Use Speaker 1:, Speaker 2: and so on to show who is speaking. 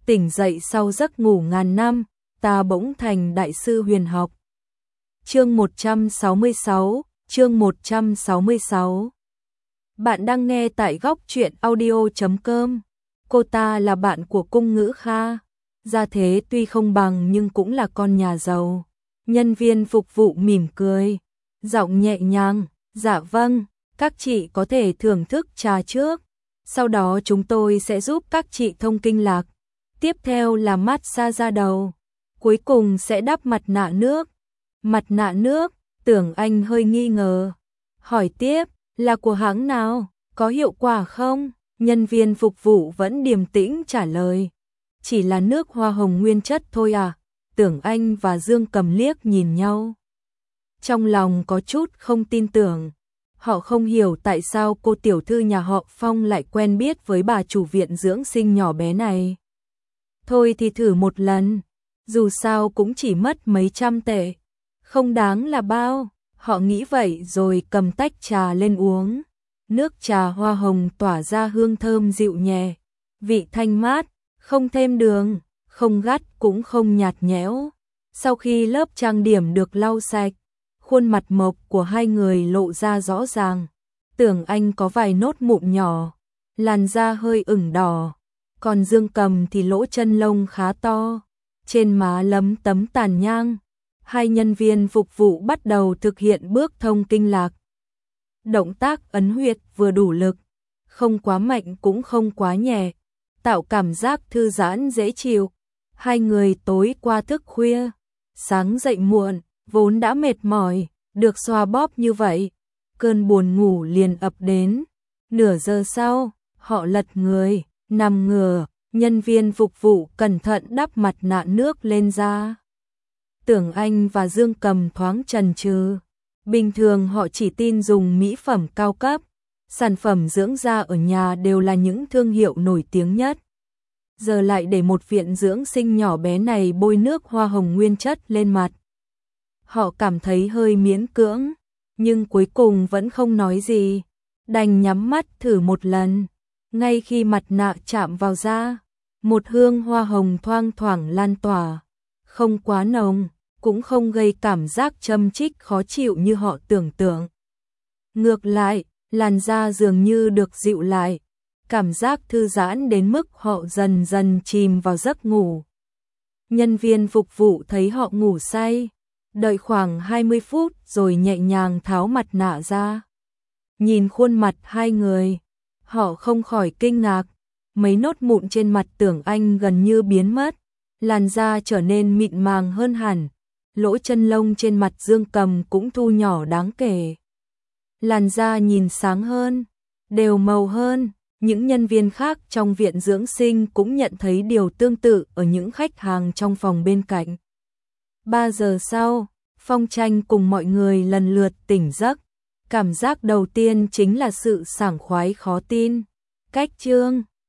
Speaker 1: tỉnh dậy sau giấc ngủ ngàn năm, ta bỗng thành đại sư huyền học. Chương 166. Bạn đang nghe tại góc truyện audio.com. Cô ta là bạn của Cung Ngữ Kha. Gia thế tuy không bằng nhưng cũng là con nhà giàu. Nhân viên phục vụ mỉm cười, giọng nhẹ nhàng, dạ vâng, các chị có thể thưởng thức trà trước. Sau đó chúng tôi sẽ giúp các chị thông kinh lạc. Tiếp theo là massage da đầu. Cuối cùng sẽ đắp mặt nạ nước. Mặt nạ nước, Tưởng Anh hơi nghi ngờ. Hỏi tiếp, là của hãng nào, có hiệu quả không? Nhân viên phục vụ vẫn điềm tĩnh trả lời. Chỉ là nước hoa hồng nguyên chất thôi à? Tưởng Anh và Dương Cầm liếc nhìn nhau. Trong lòng có chút không tin tưởng. Họ không hiểu tại sao cô tiểu thư nhà họ Phong lại quen biết với bà chủ viện dưỡng sinh nhỏ bé này. Thôi thì thử một lần, dù sao cũng chỉ mất mấy trăm tệ, không đáng là bao. Họ nghĩ vậy rồi cầm tách trà lên uống. Nước trà hoa hồng tỏa ra hương thơm dịu nhẹ, vị thanh mát, không thêm đường, không gắt cũng không nhạt nhẽo. Sau khi lớp trang điểm được lau sạch, khuôn mặt mộc của hai người lộ ra rõ ràng. Tưởng Anh có vài nốt mụn nhỏ, làn da hơi ửng đỏ, còn Dương Cầm thì lỗ chân lông khá to, trên má lấm tấm tàn nhang. Hai nhân viên phục vụ bắt đầu thực hiện bước thông kinh lạc. Động tác ấn huyệt vừa đủ lực, không quá mạnh cũng không quá nhẹ, tạo cảm giác thư giãn dễ chịu. Hai người tối qua thức khuya, sáng dậy muộn, vốn đã mệt mỏi, được xoa bóp như vậy, cơn buồn ngủ liền ập đến. Nửa giờ sau, họ lật người, nằm ngửa, nhân viên phục vụ cẩn thận đắp mặt nạ nước lên da. Tưởng Anh và Dương Cầm thoáng chần chừ. Bình thường họ chỉ tin dùng mỹ phẩm cao cấp, sản phẩm dưỡng da ở nhà đều là những thương hiệu nổi tiếng nhất. Giờ lại để một viện dưỡng sinh nhỏ bé này bôi nước hoa hồng nguyên chất lên mặt. Họ cảm thấy hơi miễn cưỡng, nhưng cuối cùng vẫn không nói gì, đành nhắm mắt thử một lần. Ngay khi mặt nạ chạm vào da, một hương hoa hồng thoang thoảng lan tỏa, không quá nồng, cũng không gây cảm giác châm chích khó chịu như họ tưởng tượng. Ngược lại, làn da dường như được dịu lại, cảm giác thư giãn đến mức họ dần dần chìm vào giấc ngủ. Nhân viên phục vụ thấy họ ngủ say, đợi khoảng 20 phút rồi nhẹ nhàng tháo mặt nạ ra. Nhìn khuôn mặt hai người, họ không khỏi kinh ngạc, mấy nốt mụn trên mặt Tưởng Anh gần như biến mất, làn da trở nên mịn màng hơn hẳn. Lỗ chân lông trên mặt Dương Cầm cũng thu nhỏ đáng kể. Làn da nhìn sáng hơn, đều màu hơn. Những nhân viên khác trong viện dưỡng sinh cũng nhận thấy điều tương tự ở những khách hàng trong phòng bên cạnh. 3 giờ sau, Phong Tranh cùng mọi người lần lượt tỉnh giấc. Cảm giác đầu tiên chính là sự sảng khoái khó tin. Cách chương